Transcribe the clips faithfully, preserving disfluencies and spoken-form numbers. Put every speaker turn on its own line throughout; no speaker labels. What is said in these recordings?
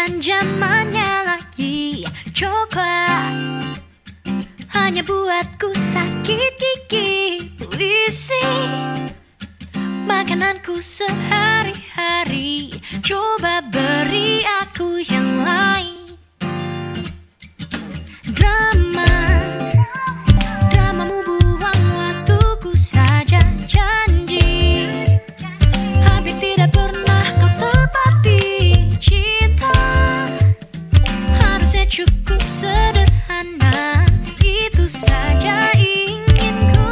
bukan zamannya lagi coklat, hanya buatku sakit gigi. Puisi makananku sehari-hari, coba beri aku yang lain. Drama, dramamu buang waktuku saja. Janji hampir tidak pernah kau tepati. Cinta harusnya cukup sederhana, itu saja inginku.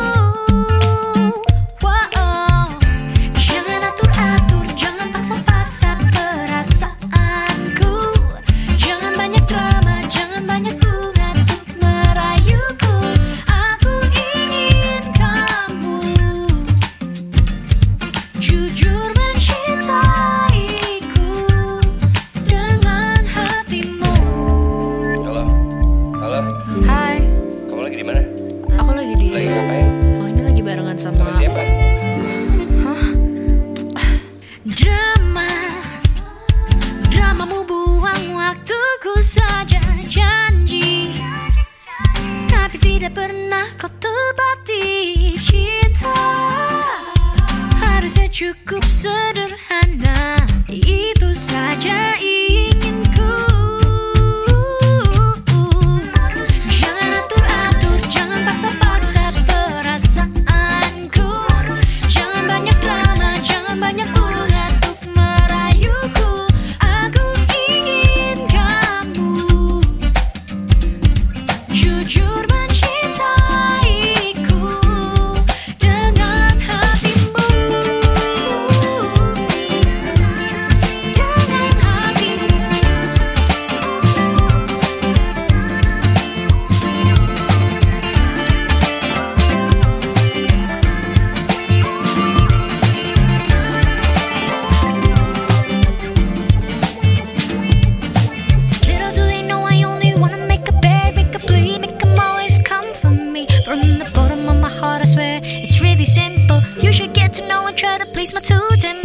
Wow, jangan atur-atur, jangan paksa-paksa perasaanku. Jangan banyak drama, jangan banyak bunga untuk merayuku. Aku ingin kamu jujur mencintaiku dengan hatimu.
Halo, halo.
Hai,
Kamu lagi di mana?
aku lagi di.
Lagi ngapain?
Oh, ini lagi barengan sama.
Sama siapa?
Hah? Drama, dramamu buang waktuku saja. Janji tapi tidak pernah kau tepati. Cinta harusnya cukup sederhana, itu saja inginku. Jangan atur-atur, jangan paksa-paksa perasaanku. Jangan banyak drama, jangan banyak bunga untuk merayuku. Aku ingin kamu jujur mencintaiku dengan hatimu. Dengan hatimu. Little do they know I only wanna make a bed, make a plea, make 'em always come for me. From the bottom of my heart I swear it's really simple. You should get to know and try to please my two-time